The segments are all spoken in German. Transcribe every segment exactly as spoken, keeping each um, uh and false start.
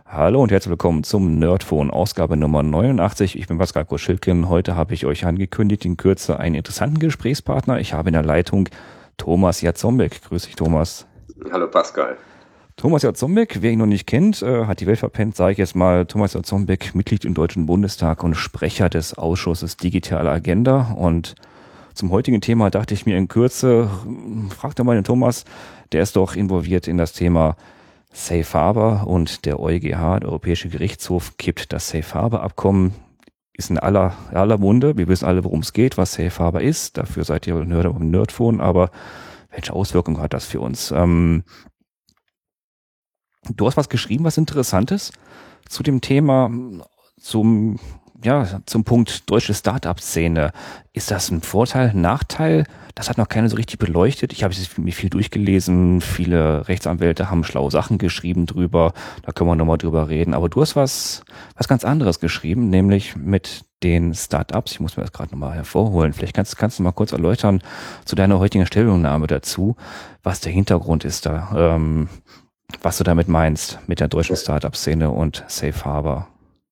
Hallo und herzlich willkommen zum Nerdphone, Ausgabe Nummer neunundachtzig. Ich bin Pascal Koschilkin. Heute habe ich euch angekündigt, in Kürze einen interessanten Gesprächspartner. Ich habe in der Leitung Thomas Jazombek. Grüß dich, Thomas. Hallo Pascal. Thomas Jazombek, wer ihn noch nicht kennt, äh, hat die Welt verpennt, sage ich jetzt mal. Thomas Jazombek, Mitglied im Deutschen Bundestag und Sprecher des Ausschusses Digitale Agenda. Und zum heutigen Thema dachte ich mir in Kürze, fragt doch mal den Thomas, der ist doch involviert in das Thema Safe Harbor, und der EuGH, der Europäische Gerichtshof, kippt das Safe Harbor Abkommen. Ist in aller, aller Munde. Wir wissen alle, worum es geht, was Safe Harbor ist. Dafür seid ihr Nerd am Nerdphone. Aber welche Auswirkungen hat das für uns? Ähm, du hast was geschrieben, was Interessantes zu dem Thema, zum, ja, zum Punkt deutsche Start-up-Szene. Ist das ein Vorteil, Nachteil? Das hat noch keiner so richtig beleuchtet. Ich habe mir viel durchgelesen. Viele Rechtsanwälte haben schlaue Sachen geschrieben drüber. Da können wir nochmal drüber reden. Aber du hast was, was ganz anderes geschrieben, nämlich mit den Start-ups. Ich muss mir das gerade nochmal hervorholen. Vielleicht kannst, kannst du mal kurz erläutern zu deiner heutigen Stellungnahme dazu, was der Hintergrund ist da, ähm, was du damit meinst mit der deutschen Start-up-Szene und Safe Harbor.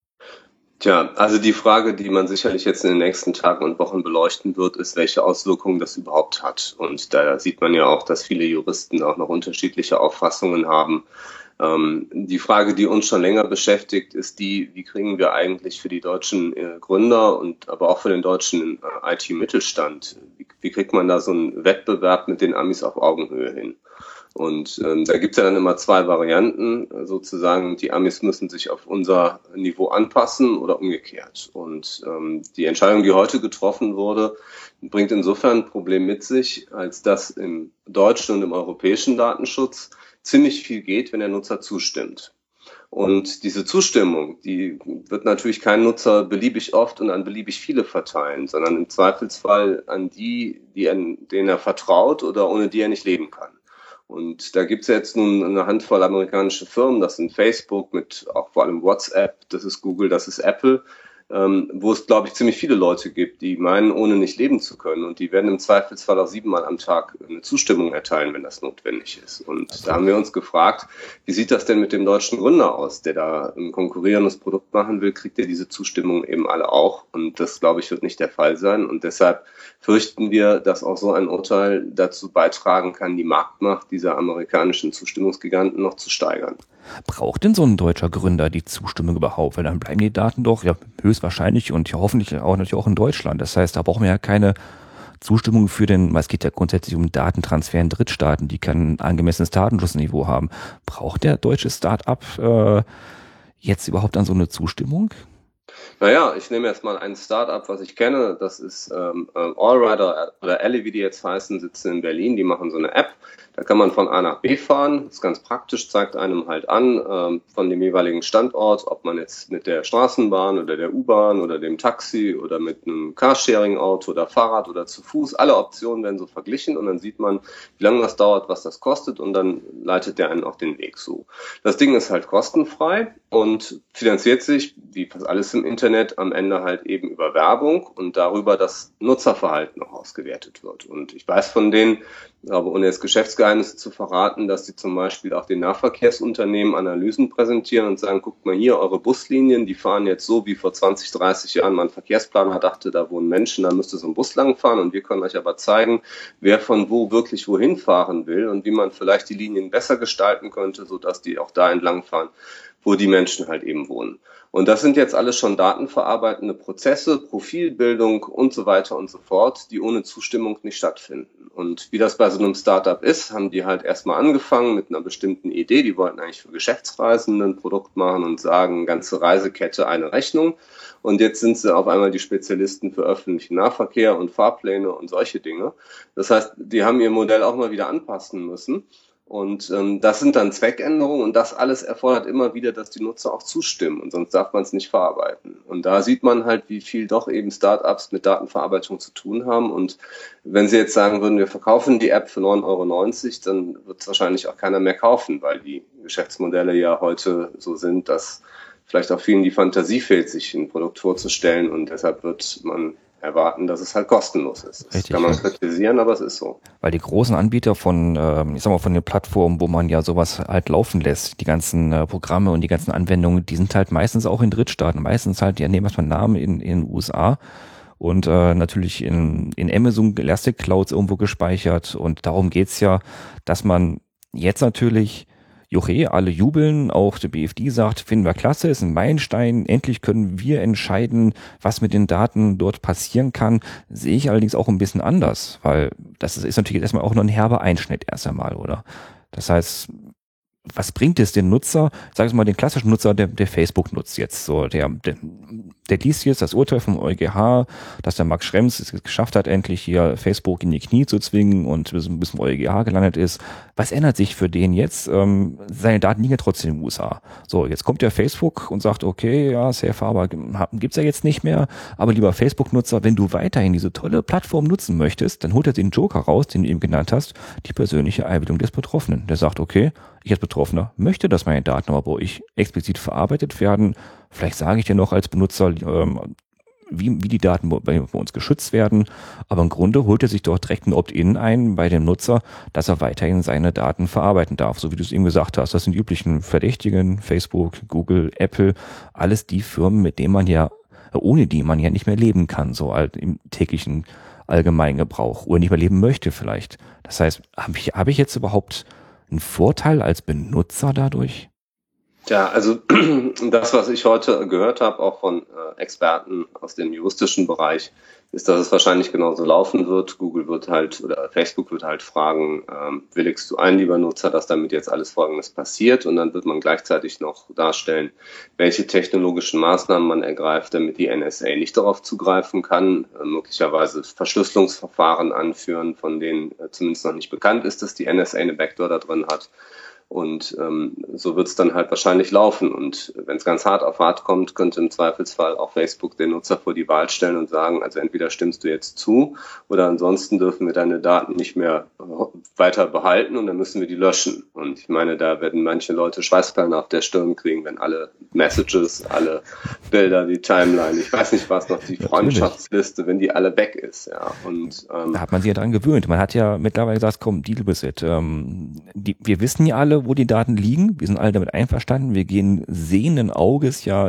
Tja, also die Frage, die man sicherlich jetzt in den nächsten Tagen und Wochen beleuchten wird, ist, welche Auswirkungen das überhaupt hat. Und da sieht man ja auch, dass viele Juristen auch noch unterschiedliche Auffassungen haben. Ähm, die Frage, die uns schon länger beschäftigt, ist die, wie kriegen wir eigentlich für die deutschen äh, Gründer und aber auch für den deutschen äh, I T-Mittelstand, wie, wie kriegt man da so einen Wettbewerb mit den Amis auf Augenhöhe hin? Und ähm, da gibt's ja dann immer zwei Varianten, sozusagen, die Amis müssen sich auf unser Niveau anpassen oder umgekehrt. Und ähm, die Entscheidung, die heute getroffen wurde, bringt insofern ein Problem mit sich, als dass im deutschen und im europäischen Datenschutz ziemlich viel geht, wenn der Nutzer zustimmt. Und diese Zustimmung, die wird natürlich kein Nutzer beliebig oft und an beliebig viele verteilen, sondern im Zweifelsfall an die, die an, denen er vertraut oder ohne die er nicht leben kann. Und da gibt's jetzt nun eine Handvoll amerikanische Firmen, das sind Facebook mit auch vor allem WhatsApp, das ist Google, das ist Apple, ähm, wo es, glaube ich, ziemlich viele Leute gibt, die meinen, ohne nicht leben zu können. Und die werden im Zweifelsfall auch siebenmal am Tag eine Zustimmung erteilen, wenn das notwendig ist. Und also, da haben wir uns gefragt, wie sieht das denn mit dem deutschen Gründer aus, der da ein konkurrierendes Produkt machen will, kriegt er diese Zustimmung eben alle auch? Und das, glaube ich, wird nicht der Fall sein. Und deshalb fürchten wir, dass auch so ein Urteil dazu beitragen kann, die Marktmacht dieser amerikanischen Zustimmungsgiganten noch zu steigern. Braucht denn so ein deutscher Gründer die Zustimmung überhaupt? Weil dann bleiben die Daten doch ja höchstwahrscheinlich und ja, hoffentlich auch natürlich auch in Deutschland. Das heißt, da brauchen wir ja keine Zustimmung für den, weil es geht ja grundsätzlich um Datentransfer in Drittstaaten, die kein angemessenes Datenschutzniveau haben. Braucht der deutsche Start-up äh, jetzt überhaupt dann so eine Zustimmung? Naja, ich nehme jetzt mal ein Start-up, was ich kenne, das ist ähm, Allrider oder Elli, wie die jetzt heißen, sitzen in Berlin, die machen so eine App, da kann man von A nach B fahren, das ist ganz praktisch, zeigt einem halt an, ähm, von dem jeweiligen Standort, ob man jetzt mit der Straßenbahn oder der U-Bahn oder dem Taxi oder mit einem Carsharing-Auto oder Fahrrad oder zu Fuß, alle Optionen werden so verglichen und dann sieht man, wie lange das dauert, was das kostet und dann leitet der einen auch den Weg so. Das Ding ist halt kostenfrei und finanziert sich, wie fast alles im Internet, am Ende halt eben über Werbung und darüber, dass Nutzerverhalten auch ausgewertet wird. Und ich weiß von denen, aber ohne jetzt Geschäftsgeheimnisse zu verraten, dass sie zum Beispiel auch den Nahverkehrsunternehmen Analysen präsentieren und sagen, guckt mal hier, eure Buslinien, die fahren jetzt so, wie vor zwanzig, dreißig Jahren mein Verkehrsplaner dachte, da wohnen Menschen, da müsste so ein Bus lang fahren und wir können euch aber zeigen, wer von wo wirklich wohin fahren will und wie man vielleicht die Linien besser gestalten könnte, sodass die auch da entlang fahren, wo die Menschen halt eben wohnen. Und das sind jetzt alles schon datenverarbeitende Prozesse, Profilbildung und so weiter und so fort, die ohne Zustimmung nicht stattfinden. Und wie das bei so einem Startup ist, haben die halt erstmal angefangen mit einer bestimmten Idee. Die wollten eigentlich für Geschäftsreisende ein Produkt machen und sagen, ganze Reisekette, eine Rechnung. Und jetzt sind sie auf einmal die Spezialisten für öffentlichen Nahverkehr und Fahrpläne und solche Dinge. Das heißt, die haben ihr Modell auch mal wieder anpassen müssen. Und ähm, das sind dann Zweckänderungen und das alles erfordert immer wieder, dass die Nutzer auch zustimmen und sonst darf man es nicht verarbeiten. Und da sieht man halt, wie viel doch eben Startups mit Datenverarbeitung zu tun haben. Und wenn sie jetzt sagen würden, wir verkaufen die App für neun Euro neunzig, dann wird es wahrscheinlich auch keiner mehr kaufen, weil die Geschäftsmodelle ja heute so sind, dass vielleicht auch vielen die Fantasie fehlt, sich ein Produkt vorzustellen und deshalb wird man erwarten, dass es halt kostenlos ist. Das Richtig, kann man ja. kritisieren, aber es ist so. Weil die großen Anbieter von, ähm, ich sag mal, von den Plattformen, wo man ja sowas halt laufen lässt, die ganzen äh, Programme und die ganzen Anwendungen, die sind halt meistens auch in Drittstaaten. Meistens halt, die nehmen erstmal Namen in, in den U S A und äh, natürlich in, in Amazon Elastic Clouds irgendwo gespeichert. Und darum geht's ja, dass man jetzt natürlich, Juche, alle jubeln, auch der B F D sagt, finden wir klasse, ist ein Meilenstein, endlich können wir entscheiden, was mit den Daten dort passieren kann, sehe ich allerdings auch ein bisschen anders, weil das ist, ist natürlich erstmal auch nur ein herber Einschnitt erst einmal, oder? Das heißt, was bringt es den Nutzer, sag ich mal, den klassischen Nutzer, der, der Facebook nutzt jetzt, so, der, der, der liest jetzt das Urteil vom EuGH, dass der Max Schrems es geschafft hat, endlich hier Facebook in die Knie zu zwingen und bis, bis zum EuGH gelandet ist. Was ändert sich für den jetzt? Ähm, seine Daten liegen ja trotzdem in den U S A. So, jetzt kommt der Facebook und sagt, okay, ja, Safe Harbor gibt's ja jetzt nicht mehr, aber lieber Facebook-Nutzer, wenn du weiterhin diese tolle Plattform nutzen möchtest, dann holt er den Joker raus, den du eben genannt hast, die persönliche Einwilligung des Betroffenen. Der sagt, okay, ich als Betroffener möchte, dass meine Daten aber bei euch explizit verarbeitet werden. Vielleicht sage ich dir noch als Benutzer, ähm, wie, wie die Daten bei, bei uns geschützt werden. Aber im Grunde holt er sich dort direkt ein Opt-in ein bei dem Nutzer, dass er weiterhin seine Daten verarbeiten darf. So wie du es eben gesagt hast. Das sind die üblichen Verdächtigen, Facebook, Google, Apple, alles die Firmen, mit denen man ja, ohne die man ja nicht mehr leben kann, so halt im täglichen Allgemeingebrauch oder nicht mehr leben möchte vielleicht. Das heißt, habe ich, habe ich jetzt überhaupt ein Vorteil als Benutzer dadurch? Ja, also das, was ich heute gehört habe, auch von äh, Experten aus dem juristischen Bereich, ist, dass es wahrscheinlich genauso laufen wird. Google wird halt oder Facebook wird halt fragen, ähm, willigst du ein, lieber Nutzer, dass damit jetzt alles Folgendes passiert? Und dann wird man gleichzeitig noch darstellen, welche technologischen Maßnahmen man ergreift, damit die N S A nicht darauf zugreifen kann, äh, möglicherweise Verschlüsselungsverfahren anführen, von denen äh, zumindest noch nicht bekannt ist, dass die N S A eine Backdoor da drin hat. Und ähm, so wird es dann halt wahrscheinlich laufen. Und wenn es ganz hart auf hart kommt, könnte im Zweifelsfall auch Facebook den Nutzer vor die Wahl stellen und sagen, also entweder stimmst du jetzt zu oder ansonsten dürfen wir deine Daten nicht mehr weiter behalten und dann müssen wir die löschen. Und ich meine, da werden manche Leute Schweißperlen auf der Stirn kriegen, wenn alle Messages, alle Bilder, die Timeline, ich weiß nicht was noch, die Freundschaftsliste, wenn die alle weg ist. Ja. Und ähm, da hat man sich ja dran gewöhnt. Man hat ja mittlerweile gesagt, komm, deal with it. Ähm, die, wir wissen ja alle, wo die Daten liegen. Wir sind alle damit einverstanden. Wir gehen sehenden Auges ja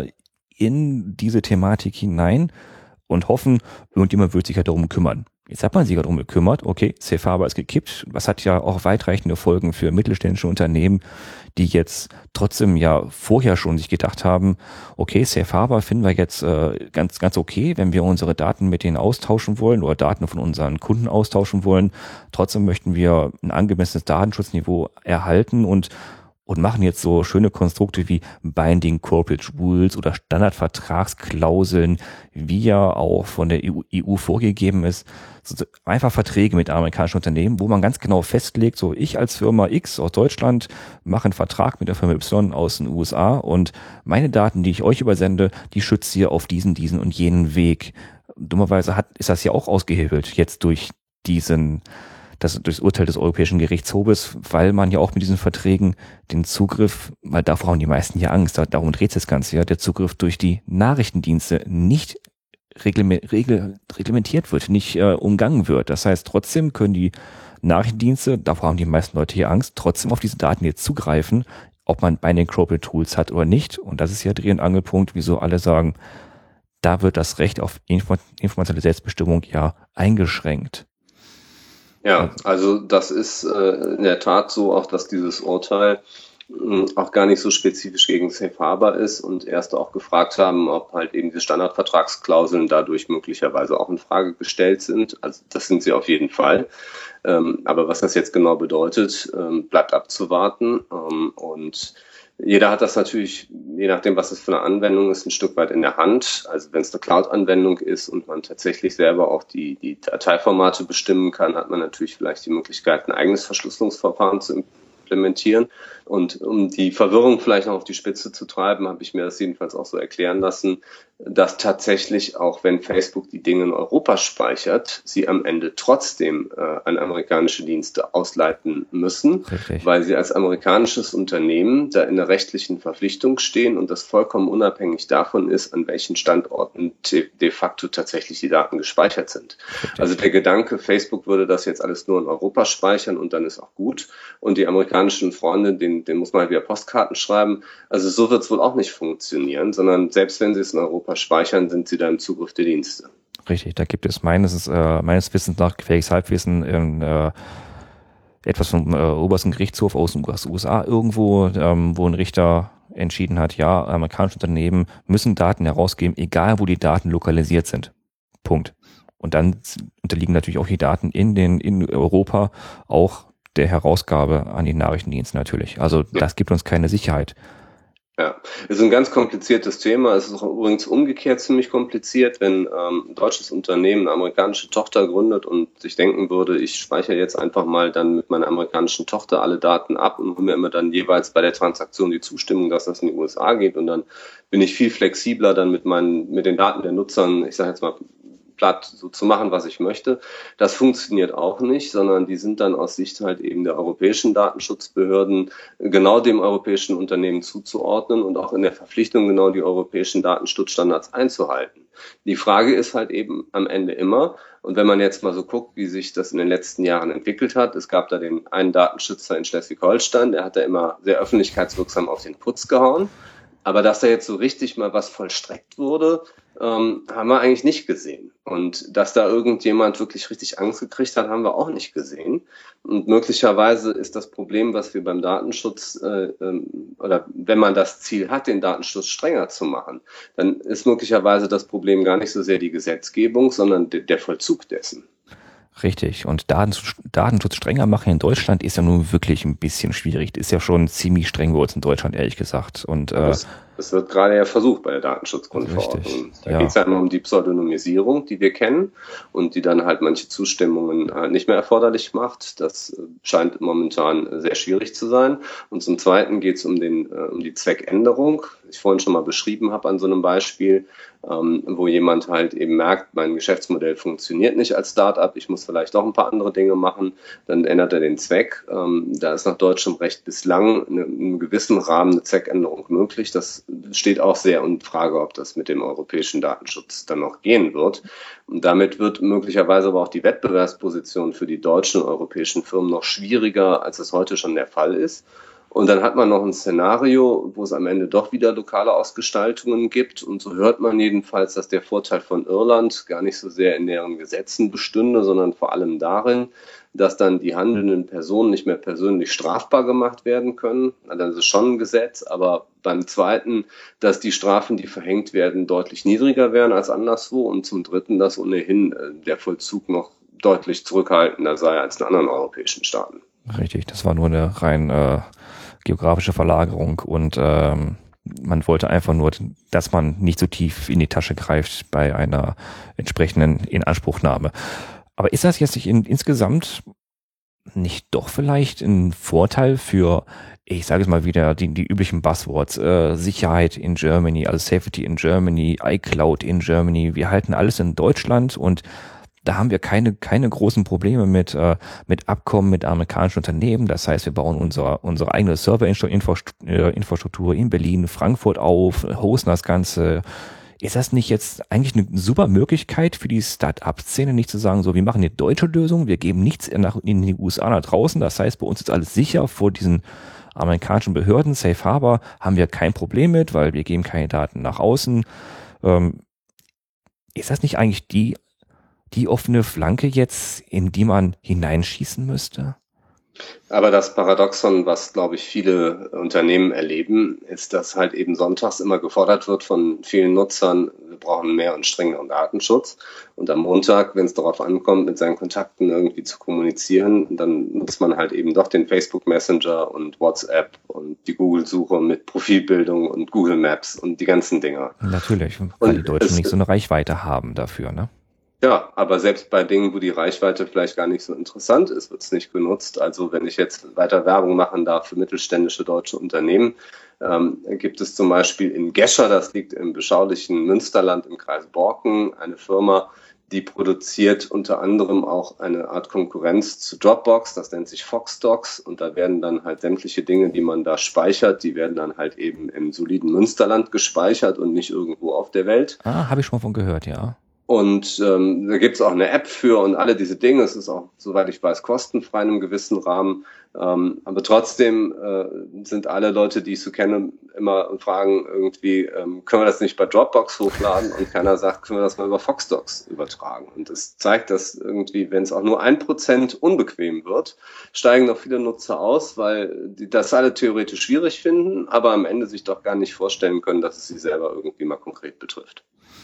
in diese Thematik hinein und hoffen, irgendjemand wird sich ja darum kümmern. Jetzt hat man sich ja darum gekümmert. Okay, Safe Harbor ist gekippt. Was hat ja auch weitreichende Folgen für mittelständische Unternehmen, die jetzt trotzdem ja vorher schon sich gedacht haben, okay, Safe Harbor finden wir jetzt äh, ganz, ganz okay, wenn wir unsere Daten mit denen austauschen wollen oder Daten von unseren Kunden austauschen wollen. Trotzdem möchten wir ein angemessenes Datenschutzniveau erhalten und und machen jetzt so schöne Konstrukte wie Binding Corporate Rules oder Standardvertragsklauseln, wie ja auch von der E U vorgegeben ist. So einfach Verträge mit amerikanischen Unternehmen, wo man ganz genau festlegt, so ich als Firma X aus Deutschland mache einen Vertrag mit der Firma Y aus den U S A und meine Daten, die ich euch übersende, die schützt ihr auf diesen, diesen und jenen Weg. Dummerweise hat, ist das ja auch ausgehebelt jetzt durch diesen das durchs Urteil des Europäischen Gerichtshofes, weil man ja auch mit diesen Verträgen den Zugriff, weil davor haben die meisten ja Angst, darum dreht sich das Ganze ja, der Zugriff durch die Nachrichtendienste nicht reglementiert wird, nicht äh, umgangen wird. Das heißt, trotzdem können die Nachrichtendienste, davor haben die meisten Leute hier Angst, trotzdem auf diese Daten jetzt zugreifen, ob man Binding Corporate Tools hat oder nicht. Und das ist ja Dreh- und Angelpunkt, wieso alle sagen, da wird das Recht auf informationelle Selbstbestimmung ja eingeschränkt. Ja, also das ist äh, in der Tat so, auch dass dieses Urteil mh, auch gar nicht so spezifisch gegen Safe Harbor ist und erst auch gefragt haben, ob halt eben diese Standardvertragsklauseln dadurch möglicherweise auch in Frage gestellt sind. Also das sind sie auf jeden Fall. Ähm, aber was das jetzt genau bedeutet, ähm, bleibt abzuwarten. Ähm, und jeder hat das natürlich, je nachdem, was es für eine Anwendung ist, ein Stück weit in der Hand. Also wenn es eine Cloud-Anwendung ist und man tatsächlich selber auch die, die Dateiformate bestimmen kann, hat man natürlich vielleicht die Möglichkeit, ein eigenes Verschlüsselungsverfahren zu implementieren. Und um die Verwirrung vielleicht noch auf die Spitze zu treiben, habe ich mir das jedenfalls auch so erklären lassen, dass tatsächlich, auch wenn Facebook die Dinge in Europa speichert, sie am Ende trotzdem äh, an amerikanische Dienste ausleiten müssen, Richtig. Weil sie als amerikanisches Unternehmen da in der rechtlichen Verpflichtung stehen und das vollkommen unabhängig davon ist, an welchen Standorten de facto tatsächlich die Daten gespeichert sind. Richtig. Also der Gedanke, Facebook würde das jetzt alles nur in Europa speichern und dann ist auch gut und die amerikanischen Freunde, den, den muss man halt wieder Postkarten schreiben. Also so wird es wohl auch nicht funktionieren, sondern selbst wenn sie es in Europa speichern, sind sie da im Zugriff der Dienste. Richtig, da gibt es meines, äh, meines Wissens nach, gefährliches Halbwissen, in, äh, etwas vom äh, obersten Gerichtshof aus den U S A irgendwo, ähm, wo ein Richter entschieden hat, ja, amerikanische Unternehmen müssen Daten herausgeben, egal wo die Daten lokalisiert sind. Punkt. Und dann unterliegen natürlich auch die Daten in den in Europa auch der Herausgabe an die Nachrichtendienste natürlich. Also das gibt uns keine Sicherheit. Ja, ist ein ganz kompliziertes Thema. Es ist auch übrigens umgekehrt ziemlich kompliziert, wenn ähm, ein deutsches Unternehmen eine amerikanische Tochter gründet und sich denken würde, ich speichere jetzt einfach mal dann mit meiner amerikanischen Tochter alle Daten ab und hole mir immer dann jeweils bei der Transaktion die Zustimmung, dass das in die U S A geht und dann bin ich viel flexibler dann mit meinen mit den Daten der Nutzern, ich sage jetzt mal platt so zu machen, was ich möchte. Das funktioniert auch nicht, sondern die sind dann aus Sicht halt eben der europäischen Datenschutzbehörden genau dem europäischen Unternehmen zuzuordnen und auch in der Verpflichtung, genau die europäischen Datenschutzstandards einzuhalten. Die Frage ist halt eben am Ende immer, und wenn man jetzt mal so guckt, wie sich das in den letzten Jahren entwickelt hat, es gab da den einen Datenschützer in Schleswig-Holstein, der hat da immer sehr öffentlichkeitswirksam auf den Putz gehauen. Aber dass da jetzt so richtig mal was vollstreckt wurde, ähm, haben wir eigentlich nicht gesehen. Und dass da irgendjemand wirklich richtig Angst gekriegt hat, haben wir auch nicht gesehen. Und möglicherweise ist das Problem, was wir beim Datenschutz, äh, ähm, oder wenn man das Ziel hat, den Datenschutz strenger zu machen, dann ist möglicherweise das Problem gar nicht so sehr die Gesetzgebung, sondern de- der Vollzug dessen. Richtig. Und Datenschutz, Datenschutz strenger machen in Deutschland ist ja nun wirklich ein bisschen schwierig. Das ist ja schon ziemlich streng bei uns in Deutschland, ehrlich gesagt. Und äh, das, das wird gerade ja versucht bei der Datenschutzgrundverordnung. Da ja. geht es ja immer um die Pseudonymisierung, die wir kennen und die dann halt manche Zustimmungen halt nicht mehr erforderlich macht. Das scheint momentan sehr schwierig zu sein. Und zum Zweiten geht es um den äh, um die Zweckänderung, die ich vorhin schon mal beschrieben habe an so einem Beispiel, ähm, wo jemand halt eben merkt, mein Geschäftsmodell funktioniert nicht als Start-up, ich muss vielleicht doch ein paar andere Dinge machen, dann ändert er den Zweck. Ähm, da ist nach deutschem Recht bislang in einem gewissen Rahmen eine Zweckänderung möglich. Das steht auch sehr in Frage, ob das mit dem europäischen Datenschutz dann noch gehen wird. Und damit wird möglicherweise aber auch die Wettbewerbsposition für die deutschen und europäischen Firmen noch schwieriger, als es heute schon der Fall ist. Und dann hat man noch ein Szenario, wo es am Ende doch wieder lokale Ausgestaltungen gibt. Und so hört man jedenfalls, dass der Vorteil von Irland gar nicht so sehr in deren Gesetzen bestünde, sondern vor allem darin, dass dann die handelnden Personen nicht mehr persönlich strafbar gemacht werden können. Das ist schon ein Gesetz, aber beim Zweiten, dass die Strafen, die verhängt werden, deutlich niedriger wären als anderswo. Und zum Dritten, dass ohnehin der Vollzug noch deutlich zurückhaltender sei als in anderen europäischen Staaten. Richtig, das war nur eine rein äh, geografische Verlagerung und ähm, man wollte einfach nur, dass man nicht so tief in die Tasche greift bei einer entsprechenden Inanspruchnahme. Aber ist das jetzt nicht in, insgesamt nicht doch vielleicht ein Vorteil für, ich sage es mal wieder, die, die üblichen Buzzwords, äh, Sicherheit in Germany, also Safety in Germany, iCloud in Germany, wir halten alles in Deutschland und da haben wir keine keine großen Probleme mit äh, mit Abkommen mit amerikanischen Unternehmen. Das heißt, wir bauen unsere unsere eigene Serverinfrastruktur in Berlin, Frankfurt auf, hosten das Ganze. Ist das nicht jetzt eigentlich eine super Möglichkeit für die Start-up-Szene, nicht zu sagen, so, wir machen eine deutsche Lösung, wir geben nichts nach, in die U S A nach draußen. Das heißt, bei uns ist alles sicher vor diesen amerikanischen Behörden. Safe Harbor haben wir kein Problem mit, weil wir geben keine Daten nach außen. Ähm, ist das nicht eigentlich die die offene Flanke jetzt, in die man hineinschießen müsste? Aber das Paradoxon, was, glaube ich, viele Unternehmen erleben, ist, dass halt eben sonntags immer gefordert wird von vielen Nutzern, wir brauchen mehr und strengeren Datenschutz. Und am Montag, wenn es darauf ankommt, mit seinen Kontakten irgendwie zu kommunizieren, dann nutzt man halt eben doch den Facebook Messenger und WhatsApp und die Google-Suche mit Profilbildung und Google Maps und die ganzen Dinger. Natürlich, weil und die Deutschen es, nicht so eine Reichweite haben dafür, ne? Ja, aber selbst bei Dingen, wo die Reichweite vielleicht gar nicht so interessant ist, wird es nicht genutzt. Also wenn ich jetzt weiter Werbung machen darf für mittelständische deutsche Unternehmen, ähm, gibt es zum Beispiel in Gescher, das liegt im beschaulichen Münsterland im Kreis Borken, eine Firma, die produziert unter anderem auch eine Art Konkurrenz zu Dropbox, das nennt sich Foxdocs, und da werden dann halt sämtliche Dinge, die man da speichert, die werden dann halt eben im soliden Münsterland gespeichert und nicht irgendwo auf der Welt. Ah, habe ich schon mal von gehört, ja. Und ähm, da gibt es auch eine App für und alle diese Dinge. Es ist auch, soweit ich weiß, kostenfrei in einem gewissen Rahmen. Ähm, aber trotzdem äh, sind alle Leute, die ich so kenne, immer und fragen irgendwie, ähm, können wir das nicht bei Dropbox hochladen? Und keiner sagt, können wir das mal über Foxdocs übertragen? Und das zeigt, dass irgendwie, wenn es auch nur ein Prozent unbequem wird, steigen noch viele Nutzer aus, weil die das alle theoretisch schwierig finden, aber am Ende sich doch gar nicht vorstellen können, dass es sie selber irgendwie mal konkret betrifft.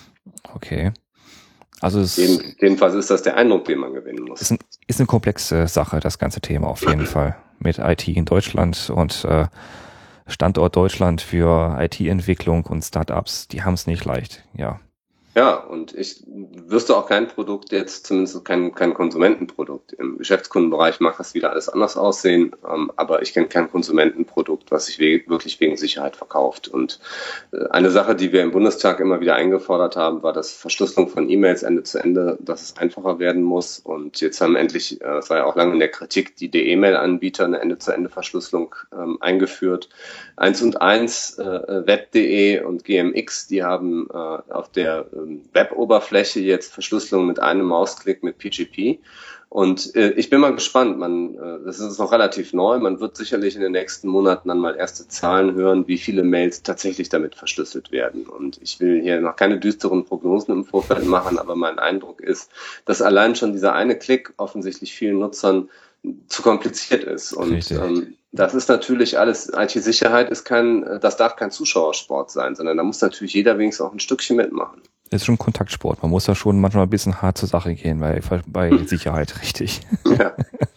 Okay. Also es Jeden, jedenfalls ist das der Eindruck, den man gewinnen muss. Ist, ein, ist eine komplexe Sache, das ganze Thema auf jeden Fall. Mit I T in Deutschland und äh, Standort Deutschland für I T-Entwicklung und Startups, die haben es nicht leicht, ja. Ja, und ich wüsste auch kein Produkt jetzt, zumindest kein, kein Konsumentenprodukt. Im Geschäftskundenbereich mag das wieder alles anders aussehen, ähm, aber ich kenne kein Konsumentenprodukt, was sich we- wirklich wegen Sicherheit verkauft. Und äh, eine Sache, die wir im Bundestag immer wieder eingefordert haben, war das Verschlüsselung von E-Mails Ende zu Ende, dass es einfacher werden muss. Und jetzt haben endlich, äh, es war ja auch lange in der Kritik, die E-Mail-Anbieter eine Ende-zu-Ende-Verschlüsselung ähm, eingeführt. eins und eins, äh, web punkt de und G M X, die haben äh, auf der Web-Oberfläche jetzt Verschlüsselung mit einem Mausklick mit P G P. Und äh, ich bin mal gespannt. Man, äh, das ist noch relativ neu. Man wird sicherlich in den nächsten Monaten dann mal erste Zahlen hören, wie viele Mails tatsächlich damit verschlüsselt werden. Und ich will hier noch keine düsteren Prognosen im Vorfeld machen, aber mein Eindruck ist, dass allein schon dieser eine Klick offensichtlich vielen Nutzern zu kompliziert ist. Und ähm, das ist natürlich alles, I T-Sicherheit ist kein, das darf kein Zuschauersport sein, sondern da muss natürlich jeder wenigstens auch ein Stückchen mitmachen. Das ist schon Kontaktsport. Man muss da schon manchmal ein bisschen hart zur Sache gehen bei, bei hm. Sicherheit, richtig. Ja.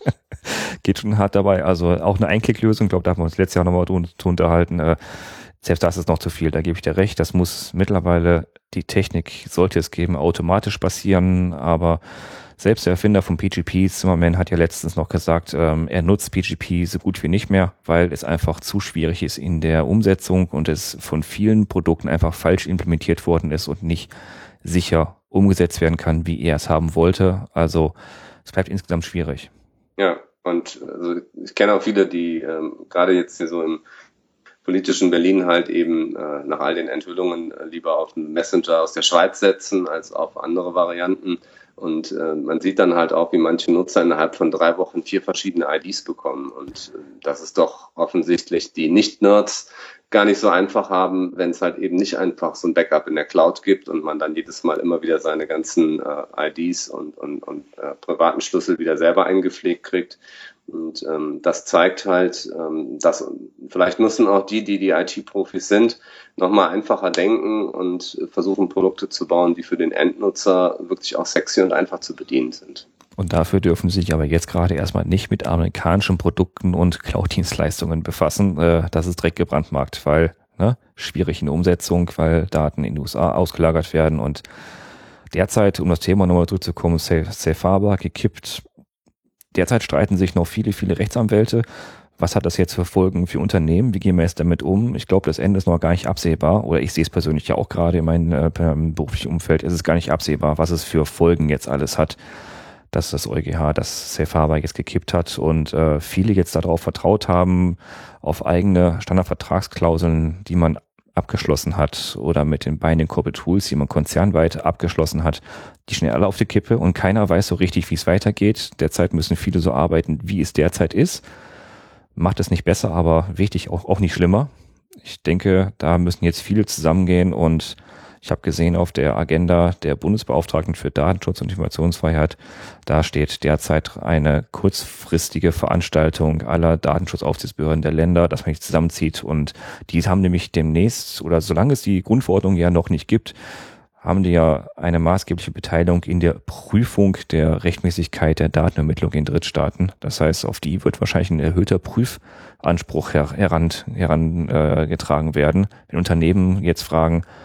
Geht schon hart dabei. Also auch eine Einklicklösung, ich glaube, da haben wir uns letztes Jahr nochmal drunter unterhalten. Äh, selbst das ist noch zu viel, da gebe ich dir recht. Das muss mittlerweile, die Technik sollte es geben, automatisch passieren, aber selbst der Erfinder von P G P, Zimmerman, hat ja letztens noch gesagt, ähm, er nutzt P G P so gut wie nicht mehr, weil es einfach zu schwierig ist in der Umsetzung und es von vielen Produkten einfach falsch implementiert worden ist und nicht sicher umgesetzt werden kann, wie er es haben wollte. Also es bleibt insgesamt schwierig. Ja, und also ich kenne auch viele, die ähm, gerade jetzt hier so im politischen Berlin halt eben äh, nach all den Enthüllungen äh, lieber auf einen Messenger aus der Schweiz setzen als auf andere Varianten. Und äh, man sieht dann halt auch, wie manche Nutzer innerhalb von drei Wochen vier verschiedene I Ds bekommen. Und äh, das ist doch offensichtlich die Nicht-Nerds gar nicht so einfach haben, wenn es halt eben nicht einfach so ein Backup in der Cloud gibt und man dann jedes Mal immer wieder seine ganzen äh, I Ds und, und, und äh, privaten Schlüssel wieder selber eingepflegt kriegt. Und ähm, das zeigt halt, ähm, dass vielleicht müssen auch die, die die I T-Profis sind, nochmal einfacher denken und versuchen, Produkte zu bauen, die für den Endnutzer wirklich auch sexy und einfach zu bedienen sind. Und dafür dürfen sie sich aber jetzt gerade erstmal nicht mit amerikanischen Produkten und Cloud-Dienstleistungen befassen. Äh, das ist direkt gebrandmarkt, weil ne, schwierig in der Umsetzung, weil Daten in den U S A ausgelagert werden. Und derzeit, um das Thema nochmal zurückzukommen, Safe, Safe Harbor gekippt. Derzeit streiten sich noch viele, viele Rechtsanwälte. Was hat das jetzt für Folgen für Unternehmen? Wie gehen wir jetzt damit um? Ich glaube, das Ende ist noch gar nicht absehbar. Oder ich sehe es persönlich ja auch gerade in meinem äh, beruflichen Umfeld. Es ist gar nicht absehbar, was es für Folgen jetzt alles hat, dass das EuGH das Safe Harbor jetzt gekippt hat und äh, viele jetzt darauf vertraut haben, auf eigene Standardvertragsklauseln, die man abgeschlossen hat oder mit den Binding Corporate Tools, die man konzernweit abgeschlossen hat, die schnell alle auf die Kippe und keiner weiß so richtig, wie es weitergeht. Derzeit müssen viele so arbeiten, wie es derzeit ist. Macht es nicht besser, aber wichtig auch, auch nicht schlimmer. Ich denke, da müssen jetzt viele zusammengehen und ich habe gesehen auf der Agenda der Bundesbeauftragten für Datenschutz und Informationsfreiheit, da steht derzeit eine kurzfristige Veranstaltung aller Datenschutzaufsichtsbehörden der Länder, dass man sich zusammenzieht und die haben nämlich demnächst, oder solange es die Grundverordnung ja noch nicht gibt, haben die ja eine maßgebliche Beteiligung in der Prüfung der Rechtmäßigkeit der Datenermittlung in Drittstaaten. Das heißt, auf die wird wahrscheinlich ein erhöhter Prüfanspruch her- heran, herangetragen äh, werden. Wenn Unternehmen jetzt fragen,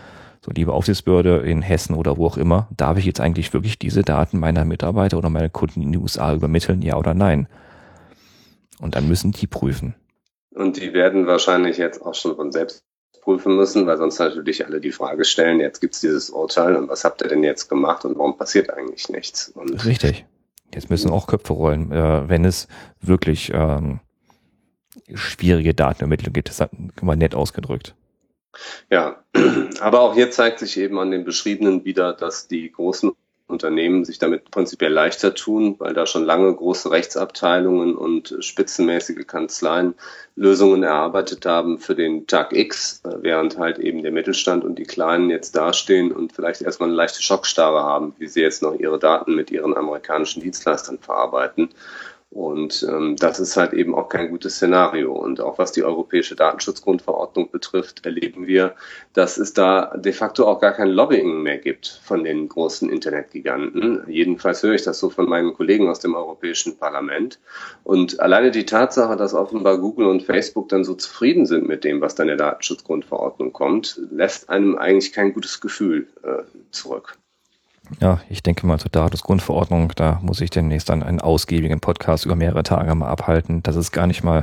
So, liebe Aufsichtsbehörde in Hessen oder wo auch immer, darf ich jetzt eigentlich wirklich diese Daten meiner Mitarbeiter oder meiner Kunden in die U S A übermitteln, ja oder nein? Und dann müssen die prüfen. Und die werden wahrscheinlich jetzt auch schon von selbst prüfen müssen, weil sonst natürlich alle die Frage stellen, jetzt gibt es dieses Urteil und was habt ihr denn jetzt gemacht und warum passiert eigentlich nichts? Und richtig. Jetzt müssen auch Köpfe rollen, äh, wenn es wirklich ähm, schwierige Datenermittlung gibt. Das hat immer nett ausgedrückt. Ja, aber auch hier zeigt sich eben an den Beschriebenen wieder, dass die großen Unternehmen sich damit prinzipiell leichter tun, weil da schon lange große Rechtsabteilungen und spitzenmäßige Kanzleien Lösungen erarbeitet haben für den Tag X, während halt eben der Mittelstand und die Kleinen jetzt dastehen und vielleicht erstmal eine leichte Schockstarre haben, wie sie jetzt noch ihre Daten mit ihren amerikanischen Dienstleistern verarbeiten. Und ähm, das ist halt eben auch kein gutes Szenario. Und auch was die Europäische Datenschutzgrundverordnung betrifft, erleben wir, dass es da de facto auch gar kein Lobbying mehr gibt von den großen Internetgiganten. Jedenfalls höre ich das so von meinen Kollegen aus dem Europäischen Parlament. Und alleine die Tatsache, dass offenbar Google und Facebook dann so zufrieden sind mit dem, was dann in der Datenschutzgrundverordnung kommt, lässt einem eigentlich kein gutes Gefühl äh, zurück. Ja, ich denke mal zur Datenschutzgrundverordnung, da muss ich demnächst dann einen ausgiebigen Podcast über mehrere Tage mal abhalten. Das ist gar nicht mal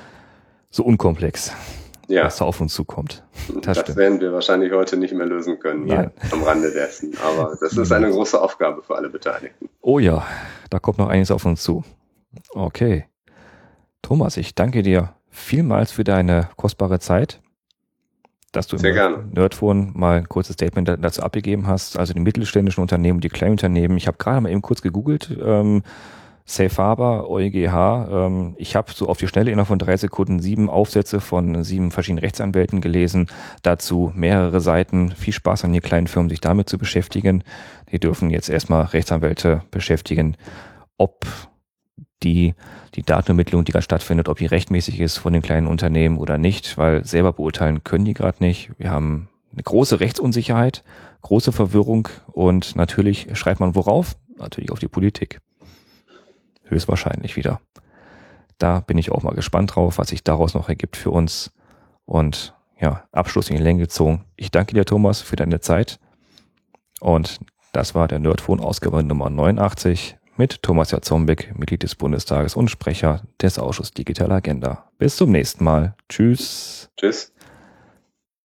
so unkomplex, ja, was da auf uns zukommt. Das, das werden wir wahrscheinlich heute nicht mehr lösen können, hier am Rande dessen. Aber das ist eine große Aufgabe für alle Beteiligten. Oh ja, da kommt noch einiges auf uns zu. Okay. Thomas, ich danke dir vielmals für deine kostbare Zeit, dass du Sehr im gerne. Nerdphone mal ein kurzes Statement dazu abgegeben hast. Also die mittelständischen Unternehmen, die kleinen Unternehmen. Ich habe gerade mal eben kurz gegoogelt. Ähm, Safe Harbor, EuGH. Ähm, ich habe so auf die Schnelle innerhalb von drei Sekunden sieben Aufsätze von sieben verschiedenen Rechtsanwälten gelesen. Dazu mehrere Seiten. Viel Spaß an die kleinen Firmen, sich damit zu beschäftigen. Die dürfen jetzt erstmal Rechtsanwälte beschäftigen, ob die die Datenermittlung, die gerade stattfindet, ob die rechtmäßig ist von den kleinen Unternehmen oder nicht, weil selber beurteilen können die gerade nicht. Wir haben eine große Rechtsunsicherheit, große Verwirrung und natürlich schreibt man worauf? Natürlich auf die Politik. Höchstwahrscheinlich wieder. Da bin ich auch mal gespannt drauf, was sich daraus noch ergibt für uns. Und ja, Abschluss in die Länge gezogen. Ich danke dir, Thomas, für deine Zeit. Und das war der Nerdphone Ausgabe Nummer neunundachtzig. Mit Thomas Jazombek, Mitglied des Bundestages und Sprecher des Ausschusses Digitale Agenda. Bis zum nächsten Mal. Tschüss. Tschüss.